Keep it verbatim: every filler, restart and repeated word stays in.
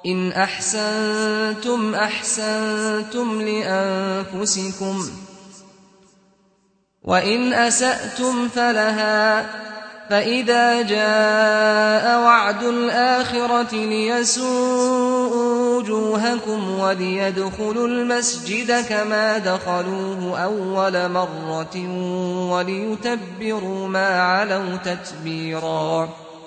إن أحسنتم أحسنتم لأنفسكم وإن أسأتم فلها فإذا جاء وعد الآخرة ليسوءوا وجوهكم وليدخلوا المسجد كما دخلوه أول مرة وليتبروا ما علوا تتبيرا